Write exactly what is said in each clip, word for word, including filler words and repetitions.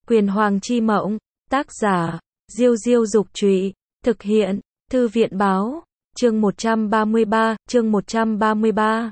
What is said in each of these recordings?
Quyền Hoàng chi mộng, tác giả, Diêu Diêu Dục Trụy, thực hiện, Thư viện Báo, chương một trăm ba mươi ba, chương một trăm ba mươi ba.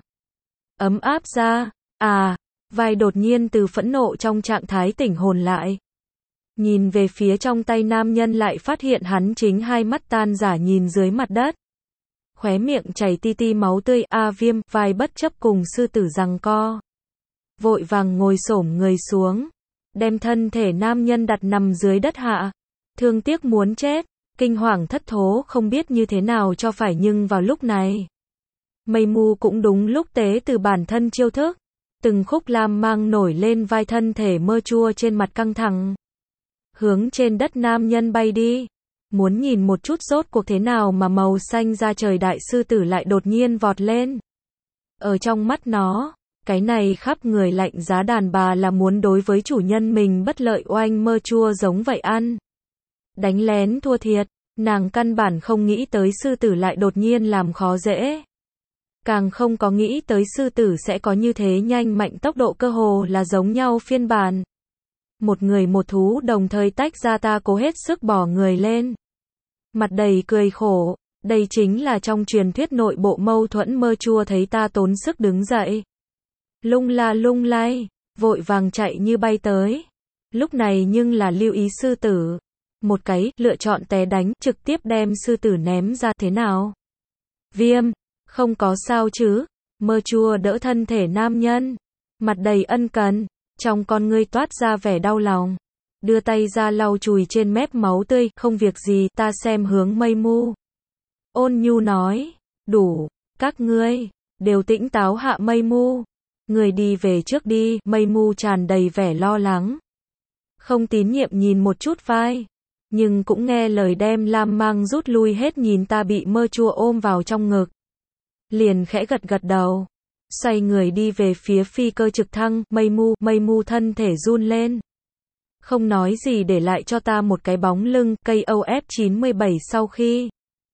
Ấm áp ra, à, vai đột nhiên từ phẫn nộ trong trạng thái tỉnh hồn lại. Nhìn về phía trong tay nam nhân lại phát hiện hắn chính hai mắt tan rã nhìn dưới mặt đất. Khóe miệng chảy ti ti máu tươi, a viêm, vai bất chấp cùng sư tử giằng co. Vội vàng ngồi xổm người xuống, đem thân thể nam nhân đặt nằm dưới đất hạ. Thương tiếc muốn chết, kinh hoàng thất thố không biết như thế nào cho phải, nhưng vào lúc này, mây mu cũng đúng lúc tế từ bản thân chiêu thức. Từng khúc lam mang nổi lên vai, thân thể mơ chua trên mặt căng thẳng. Hướng trên đất nam nhân bay đi. Muốn nhìn một chút rốt cuộc thế nào mà màu xanh da trời đại sư tử lại đột nhiên vọt lên. Ở trong mắt nó, cái này khắp người lạnh giá đàn bà là muốn đối với chủ nhân mình bất lợi, oanh mơ chua giống vậy ăn. Đánh lén thua thiệt, nàng căn bản không nghĩ tới sư tử lại đột nhiên làm khó dễ. Càng không có nghĩ tới sư tử sẽ có như thế nhanh mạnh, tốc độ cơ hồ là giống nhau phiên bản. Một người một thú đồng thời tách ra, ta cố hết sức bỏ người lên. Mặt đầy cười khổ, đây chính là trong truyền thuyết nội bộ mâu thuẫn. Mơ chua thấy ta tốn sức đứng dậy. Lung la lung lay, vội vàng chạy như bay tới. Lúc này nhưng là lưu ý sư tử. Một cái, lựa chọn té đánh, trực tiếp đem sư tử ném ra. Thế nào? Viêm, không có sao chứ? Mơ chua đỡ thân thể nam nhân. Mặt đầy ân cần, trong con ngươi toát ra vẻ đau lòng. Đưa tay ra lau chùi trên mép máu tươi, không việc gì. Ta xem hướng mây mu. Ôn nhu nói, đủ, các ngươi, đều tĩnh táo hạ. Mây mu, người đi về trước đi. Mây mu tràn đầy vẻ lo lắng. Không tín nhiệm nhìn một chút vai. Nhưng cũng nghe lời đem lam mang rút lui hết. Nhìn ta bị mơ chua ôm vào trong ngực, liền khẽ gật gật đầu. Xoay người đi về phía phi cơ trực thăng. Mây mu, mây mu thân thể run lên. Không nói gì, để lại cho ta một cái bóng lưng. Cây O F chín mươi bảy sau khi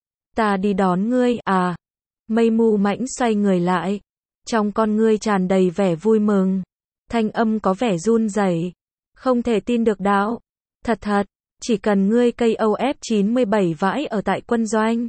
ta đi đón ngươi, à. Mây mu mãnh xoay người lại. Trong con ngươi tràn đầy vẻ vui mừng. Thanh âm có vẻ run rẩy. Không thể tin được đạo. Thật thật, chỉ cần ngươi cây O F chín mươi bảy vãi ở tại quân doanh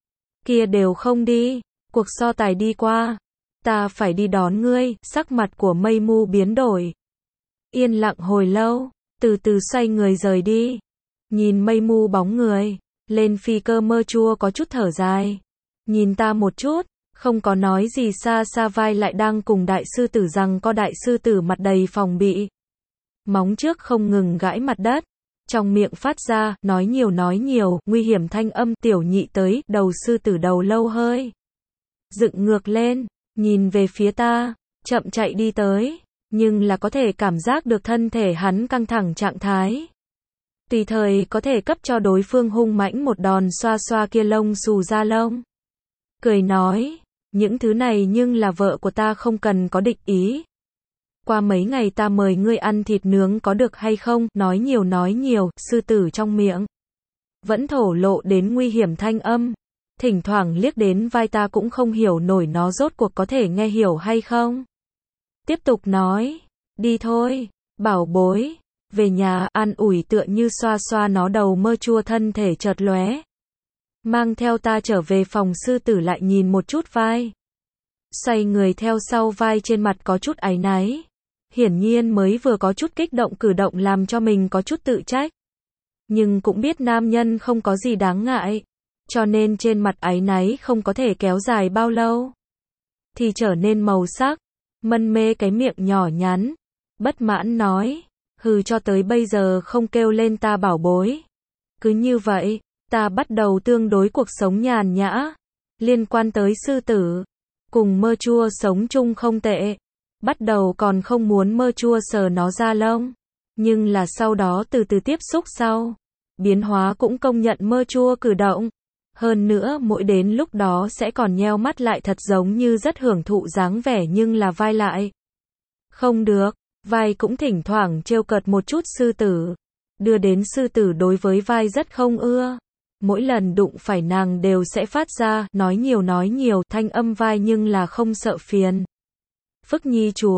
kia đều không đi. Cuộc so tài đi qua, ta phải đi đón ngươi. Sắc mặt của mây mu biến đổi. Yên lặng hồi lâu, từ từ xoay người rời đi. Nhìn mây mu bóng người lên phi cơ, mơ chua có chút thở dài. Nhìn ta một chút, không có nói gì. Xa xa vai lại đang cùng đại sư tử giằng co. Đại sư tử mặt đầy phòng bị, móng trước không ngừng gãi mặt đất. Trong miệng phát ra, nói nhiều nói nhiều, nguy hiểm thanh âm. Tiểu nhị tới, đầu sư tử đầu lâu hơi dựng ngược lên, nhìn về phía ta, chậm chạy đi tới. Nhưng là có thể cảm giác được thân thể hắn căng thẳng trạng thái. Tùy thời có thể cấp cho đối phương hung mãnh một đòn. Xoa xoa kia lông xù da lông, cười nói, những thứ này nhưng là vợ của ta, không cần có địch ý. Qua mấy ngày ta mời ngươi ăn thịt nướng có được hay không? Nói nhiều nói nhiều, sư tử trong miệng vẫn thổ lộ đến nguy hiểm thanh âm. Thỉnh thoảng liếc đến vai ta, cũng không hiểu nổi nó rốt cuộc có thể nghe hiểu hay không. Tiếp tục nói, đi thôi, bảo bối, về nhà. An ủi tựa như xoa xoa nó đầu. Mơ chua thân thể chợt lóe, mang theo ta trở về phòng. Sư tử lại nhìn một chút vai, xoay người theo sau. Vai trên mặt có chút áy náy. Hiển nhiên mới vừa có chút kích động, cử động làm cho mình có chút tự trách. Nhưng cũng biết nam nhân không có gì đáng ngại, cho nên trên mặt áy náy không có thể kéo dài bao lâu, thì trở nên màu sắc. Mân mê cái miệng nhỏ nhắn, bất mãn nói, hừ, cho tới bây giờ không kêu lên ta bảo bối. Cứ như vậy, ta bắt đầu tương đối cuộc sống nhàn nhã. Liên quan tới sư tử, cùng mơ chua sống chung không tệ. Bắt đầu còn không muốn mơ chua sờ nó da lông. Nhưng là sau đó từ từ tiếp xúc sau, biến hóa cũng công nhận mơ chua cử động. Hơn nữa mỗi đến lúc đó sẽ còn nheo mắt lại, thật giống như rất hưởng thụ dáng vẻ. Nhưng là vai lại không được. Vai cũng thỉnh thoảng trêu cợt một chút sư tử, đưa đến sư tử đối với vai rất không ưa. Mỗi lần đụng phải nàng đều sẽ phát ra, nói nhiều nói nhiều, thanh âm vai, nhưng là không sợ phiền phức nhi chúa.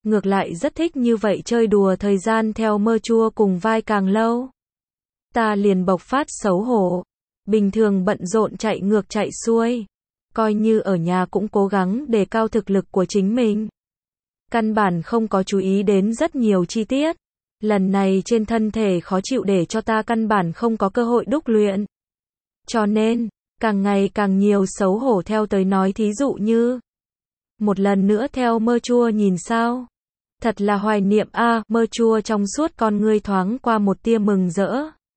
ngược lại rất thích như vậy chơi đùa thời gian theo mơ chua cùng vai càng lâu. Ta liền bộc phát xấu hổ. Bình thường bận rộn chạy ngược chạy xuôi. Coi như ở nhà cũng cố gắng đề cao thực lực của chính mình. Căn bản không có chú ý đến rất nhiều chi tiết. Lần này trên thân thể khó chịu để cho ta căn bản không có cơ hội đúc luyện. Cho nên, càng ngày càng nhiều xấu hổ theo tới nói thí dụ như. Một lần nữa theo mơ chua nhìn sao. Thật là hoài niệm a à, mơ chua trong suốt con ngươi thoáng qua một tia mừng rỡ.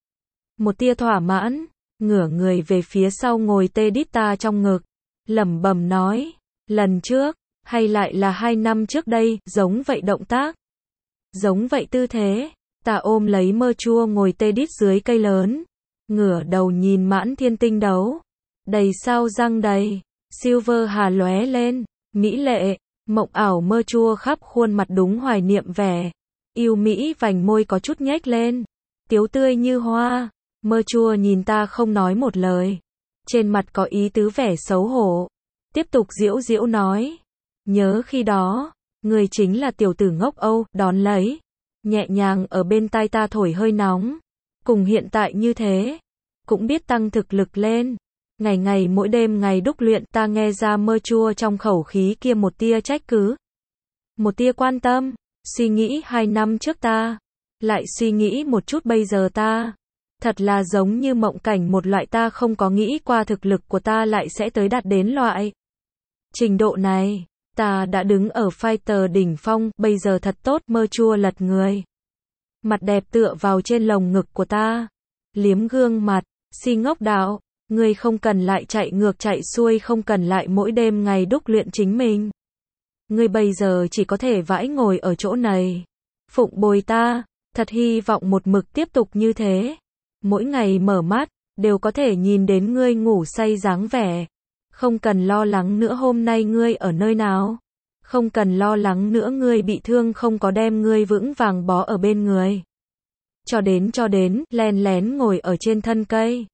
Một tia thỏa mãn, ngửa người về phía sau ngồi tê đít ta trong ngực. Lẩm bẩm nói, lần trước, hay lại là hai năm trước đây, giống vậy động tác. Giống vậy tư thế, ta ôm lấy mơ chua ngồi tê đít dưới cây lớn. Ngửa đầu nhìn mãn thiên tinh đấu. Đầy sao răng đầy, silver hà lóe lên, mỹ lệ, mộng ảo mơ chua khắp khuôn mặt đúng hoài niệm vẻ. Yêu mỹ vành môi có chút nhếch lên, tiếu tươi như hoa. Mơ chua nhìn ta không nói một lời. Trên mặt có ý tứ vẻ xấu hổ. Tiếp tục giễu giễu nói. Nhớ khi đó, người chính là tiểu tử ngốc Âu, đón lấy. Nhẹ nhàng ở bên tai ta thổi hơi nóng. Cùng hiện tại như thế. Cũng biết tăng thực lực lên. Ngày ngày mỗi đêm ngày đúc luyện ta nghe ra mơ chua trong khẩu khí kia một tia trách cứ. Một tia quan tâm. Suy nghĩ hai năm trước ta. Lại suy nghĩ một chút bây giờ ta. Thật là giống như mộng cảnh một loại ta không có nghĩ qua thực lực của ta lại sẽ tới đạt đến loại. Trình độ này, ta đã đứng ở fighter đỉnh phong, bây giờ thật tốt, mơ chua lật người. Mặt đẹp tựa vào trên lồng ngực của ta. Liếm gương mặt, si ngốc đạo, ngươi không cần lại chạy ngược chạy xuôi, không cần lại mỗi đêm ngày đúc luyện chính mình. Ngươi bây giờ chỉ có thể vãi ngồi ở chỗ này. Phụng bồi ta, thật hy vọng một mực tiếp tục như thế. Mỗi ngày mở mắt, đều có thể nhìn đến ngươi ngủ say dáng vẻ. Không cần lo lắng nữa hôm nay ngươi ở nơi nào. Không cần lo lắng nữa ngươi bị thương không có đem ngươi vững vàng bó ở bên người. Cho đến cho đến, len lén ngồi ở trên thân cây.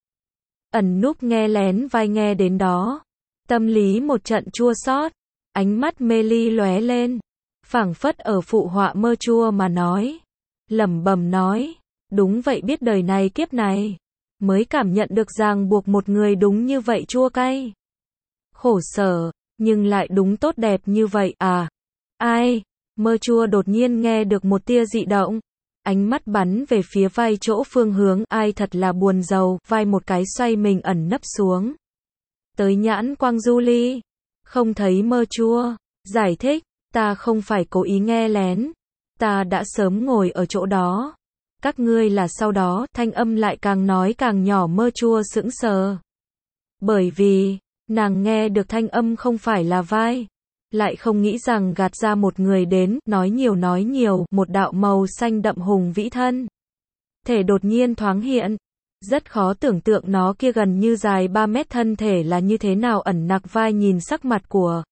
Ẩn núp nghe lén vai nghe đến đó. Tâm lý một trận chua xót, ánh mắt mê ly lóe lên. Phảng phất ở phụ họa mơ chua mà nói. Lẩm bẩm nói. Đúng vậy biết đời này kiếp này. Mới cảm nhận được ràng buộc một người đúng như vậy chua cay. Khổ sở, nhưng lại đúng tốt đẹp như vậy à. Ai? Mơ chua đột nhiên nghe được một tia dị động. Ánh mắt bắn về phía vai chỗ phương hướng. Ai thật là buồn giàu. Vai một cái xoay mình ẩn nấp xuống. Tới nhãn quang du ly. Không thấy mơ chua. Giải thích. Ta không phải cố ý nghe lén. Ta đã sớm ngồi ở chỗ đó. Các ngươi là sau đó, thanh âm lại càng nói càng nhỏ mơ chua sững sờ. Bởi vì, nàng nghe được thanh âm không phải là vai. Lại không nghĩ rằng gạt ra một người đến, nói nhiều nói nhiều, một đạo màu xanh đậm hùng vĩ thân. Thể đột nhiên thoáng hiện. Rất khó tưởng tượng nó kia gần như dài ba mét thân thể là như thế nào ẩn nặc vai nhìn sắc mặt của.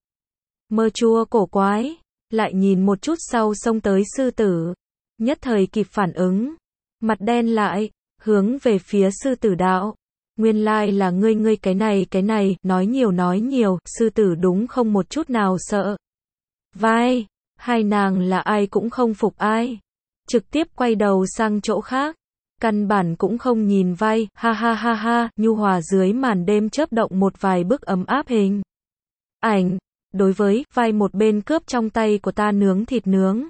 Mơ chua cổ quái. Lại nhìn một chút sau xông tới sư tử. Nhất thời kịp phản ứng. Mặt đen lại, hướng về phía sư tử đạo. Nguyên lai là ngươi ngươi cái này cái này, nói nhiều nói nhiều, sư tử đúng không một chút nào sợ. Vai, hai nàng là ai cũng không phục ai. Trực tiếp quay đầu sang chỗ khác. Căn bản cũng không nhìn vai, ha ha ha ha, nhu hòa dưới màn đêm chớp động một vài bức ấm áp hình. Ảnh, đối với vai một bên cướp trong tay của ta nướng thịt nướng.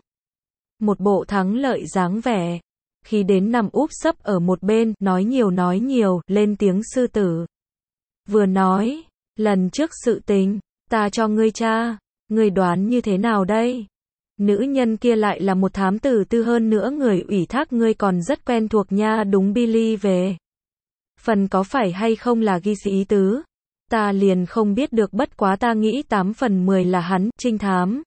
Một bộ thắng lợi dáng vẻ. Khi đến nằm úp sấp ở một bên, nói nhiều nói nhiều, lên tiếng sư tử. Vừa nói, lần trước sự tình, ta cho ngươi tra, ngươi đoán như thế nào đây? Nữ nhân kia lại là một thám tử tư hơn nữa người ủy thác ngươi còn rất quen thuộc nha đúng Billy về. Phần có phải hay không là ghi ý tứ? Ta liền không biết được bất quá ta nghĩ tám phần mười là hắn, trinh thám.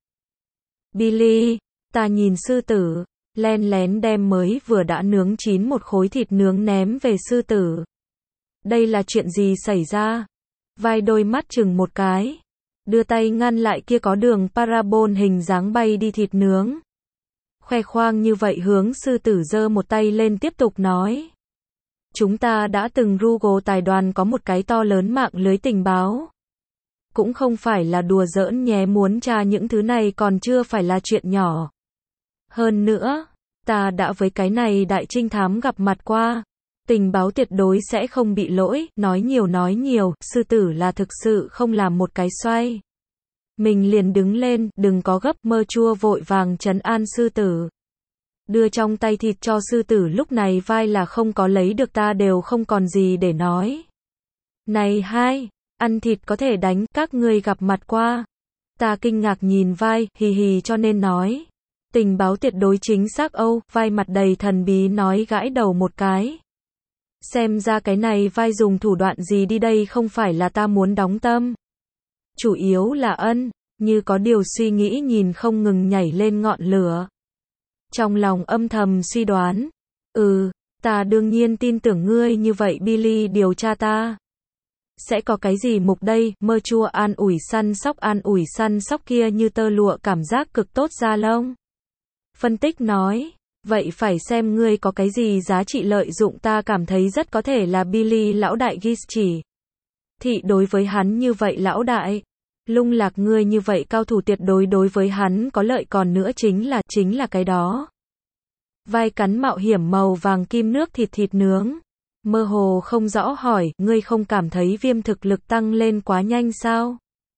Billy, ta nhìn sư tử. Len lén đem mới vừa đã nướng chín một khối thịt nướng ném về sư tử. Đây là chuyện gì xảy ra? Vai đôi mắt chừng một cái. Đưa tay ngăn lại kia có đường parabol hình dáng bay đi thịt nướng. Khoe khoang như vậy hướng sư tử giơ một tay lên tiếp tục nói. Chúng ta đã từng Google tài đoàn có một cái to lớn mạng lưới tình báo. Cũng không phải là đùa giỡn nhé, muốn tra những thứ này còn chưa phải là chuyện nhỏ. Hơn nữa, ta đã với cái này đại trinh thám gặp mặt qua. Tình báo tuyệt đối sẽ không bị lỗi, nói nhiều nói nhiều, sư tử là thực sự không làm một cái xoay. Mình liền đứng lên, đừng có gấp, mơ chua vội vàng trấn an sư tử. Đưa trong tay thịt cho sư tử, lúc này vai là không có lấy được, ta đều không còn gì để nói. Này hai, ăn thịt có thể đánh, các ngươi gặp mặt qua. Ta kinh ngạc nhìn vai, hì hì cho nên nói. Tình báo tuyệt đối chính xác Âu, vai mặt đầy thần bí nói, gãi đầu một cái. Xem ra cái này vai dùng thủ đoạn gì đi đây, không phải là ta muốn đóng tâm. Chủ yếu là ân, như có điều suy nghĩ nhìn không ngừng nhảy lên ngọn lửa. Trong lòng âm thầm suy đoán. Ừ, ta đương nhiên tin tưởng ngươi như vậy Billy điều tra ta. Sẽ có cái gì mục đây, mơ chua an ủi săn sóc an ủi săn sóc kia như tơ lụa cảm giác cực tốt da lông. Phân tích nói, vậy phải xem ngươi có cái gì giá trị lợi dụng, ta cảm thấy rất có thể là Billy lão đại ghi chỉ. Thị đối với hắn như vậy lão đại. Lung lạc ngươi như vậy cao thủ tuyệt đối đối với hắn có lợi, còn nữa chính là, chính là cái đó. Vai cắn mạo hiểm màu vàng kim nước thịt thịt nướng. Mơ hồ không rõ hỏi, ngươi không cảm thấy viêm thực lực tăng lên quá nhanh sao?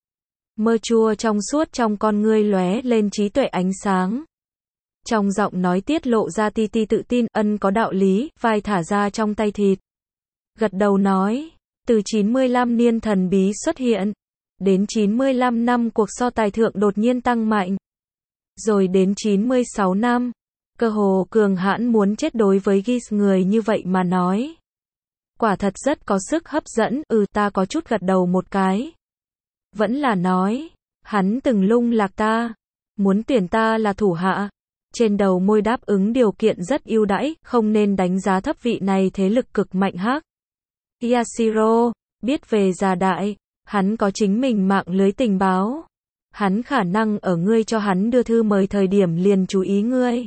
Mơ chua trong suốt trong con ngươi lóe lên trí tuệ ánh sáng. Trong giọng nói tiết lộ ra ti ti tự tin, ân có đạo lý, vai thả ra trong tay thịt. Gật đầu nói, từ chín mươi lăm niên thần bí xuất hiện, đến chín mươi lăm năm cuộc so tài thượng đột nhiên tăng mạnh. Rồi đến chín mươi sáu năm, cơ hồ cường hãn muốn chết đối với Gis người như vậy mà nói. Quả thật rất có sức hấp dẫn, ừ ta có chút gật đầu một cái. Vẫn là nói, hắn từng lung lạc ta, muốn tuyển ta là thủ hạ. Trên đầu môi đáp ứng điều kiện rất ưu đãi, không nên đánh giá thấp vị này thế lực cực mạnh hắc. Yashiro, biết về già đại, hắn có chính mình mạng lưới tình báo. Hắn khả năng ở ngươi cho hắn đưa thư mời thời điểm liền chú ý ngươi.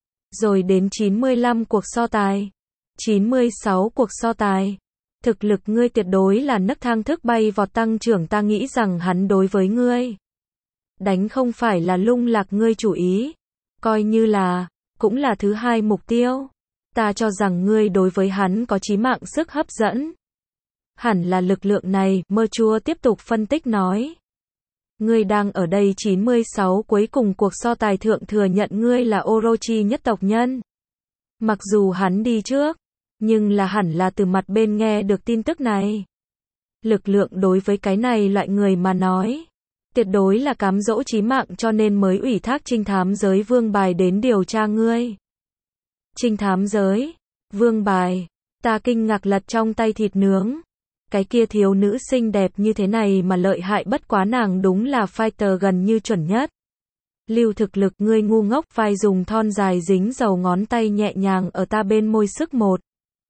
Rồi đến chín mươi lăm cuộc so tài, chín mươi sáu cuộc so tài. Thực lực ngươi tuyệt đối là nấc thang thức bay vọt tăng trưởng, ta nghĩ rằng hắn đối với ngươi đánh không phải là lung lạc ngươi chủ ý. Coi như là, cũng là thứ hai mục tiêu. Ta cho rằng ngươi đối với hắn có chí mạng sức hấp dẫn. Hẳn là lực lượng này, mơ chua tiếp tục phân tích nói. Ngươi đang ở đây chín mươi sáu cuối cùng cuộc so tài thượng thừa nhận ngươi là Orochi nhất tộc nhân. Mặc dù hắn đi trước, nhưng là hẳn là từ mặt bên nghe được tin tức này. Lực lượng đối với cái này loại người mà nói, tuyệt đối là cám dỗ chí mạng, cho nên mới ủy thác trinh thám giới Vương Bài đến điều tra ngươi. Trinh thám giới, Vương Bài, ta kinh ngạc lật trong tay thịt nướng. Cái kia thiếu nữ xinh đẹp như thế này mà lợi hại, bất quá nàng đúng là fighter gần như chuẩn nhất. Lưu thực lực, ngươi ngu ngốc, vai dùng thon dài dính dầu ngón tay nhẹ nhàng ở ta bên môi sức một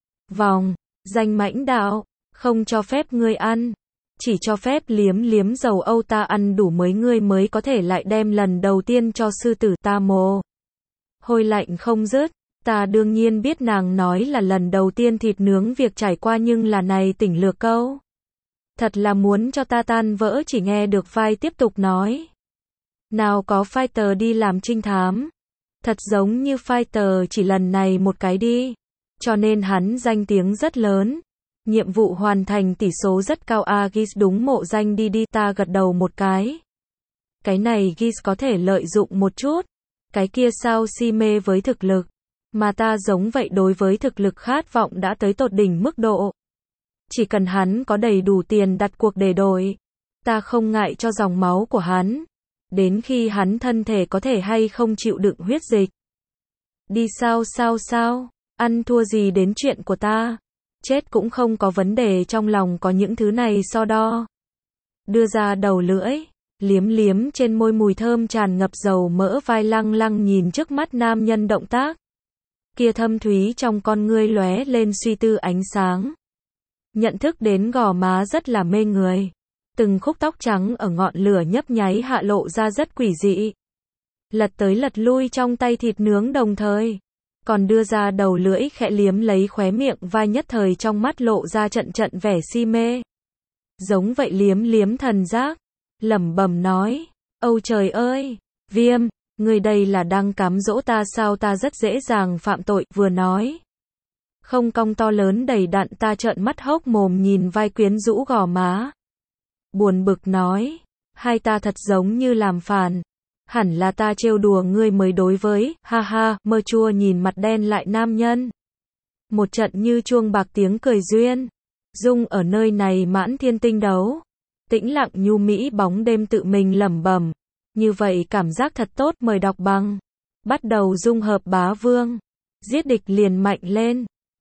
vòng, danh mãnh đạo, không cho phép ngươi ăn. Chỉ cho phép liếm liếm dầu Âu, ta ăn đủ mới ngươi mới có thể lại đem lần đầu tiên cho sư tử ta mồ. Hôi lạnh không dứt, ta đương nhiên biết nàng nói là lần đầu tiên thịt nướng việc trải qua, nhưng là này tỉnh lược câu. Thật là muốn cho ta tan vỡ, chỉ nghe được vai tiếp tục nói. Nào có fighter đi làm trinh thám. Thật giống như fighter chỉ lần này một cái đi. Cho nên hắn danh tiếng rất lớn. Nhiệm vụ hoàn thành tỷ số rất cao. A Gis đúng mộ danh đi đi, ta gật đầu một cái. Cái này Gis có thể lợi dụng một chút. Cái kia sao si mê với thực lực. Mà ta giống vậy, đối với thực lực khát vọng đã tới tột đỉnh mức độ. Chỉ cần hắn có đầy đủ tiền đặt cuộc để đổi. Ta không ngại cho dòng máu của hắn. Đến khi hắn thân thể có thể hay không chịu đựng huyết dịch. Đi sao sao sao, ăn thua gì đến chuyện của ta. Chết cũng không có vấn đề, trong lòng có những thứ này so đo. Đưa ra đầu lưỡi, liếm liếm trên môi mùi thơm tràn ngập dầu mỡ, vai lăng lăng nhìn trước mắt nam nhân động tác. Kia thâm thúy trong con ngươi lóe lên suy tư ánh sáng. Nhận thức đến gò má rất là mê người. Từng khúc tóc trắng ở ngọn lửa nhấp nháy hạ lộ ra rất quỷ dị. Lật tới lật lui trong tay thịt nướng đồng thời. Còn đưa ra đầu lưỡi khẽ liếm lấy khóe miệng vai, nhất thời trong mắt lộ ra trận trận vẻ si mê. giống vậy liếm liếm thần giác, lẩm bẩm nói, âu trời ơi, Viêm, ngươi đây là đang cám dỗ ta sao, ta rất dễ dàng phạm tội, vừa nói. Không cong to lớn đầy đặn, ta trợn mắt hốc mồm nhìn vai quyến rũ gò má. Buồn bực nói, hai ta thật giống như làm phản. Hẳn là ta trêu đùa ngươi mới đối với, ha ha, mơ chua nhìn mặt đen lại nam nhân. Một trận như chuông bạc tiếng cười duyên. Dung ở nơi này mãn thiên tinh đấu. Tĩnh lặng nhu mỹ bóng đêm tự mình lẩm bẩm. Như vậy cảm giác thật tốt, mời đọc bằng. Bắt đầu dung hợp bá vương. Giết địch liền mạnh lên.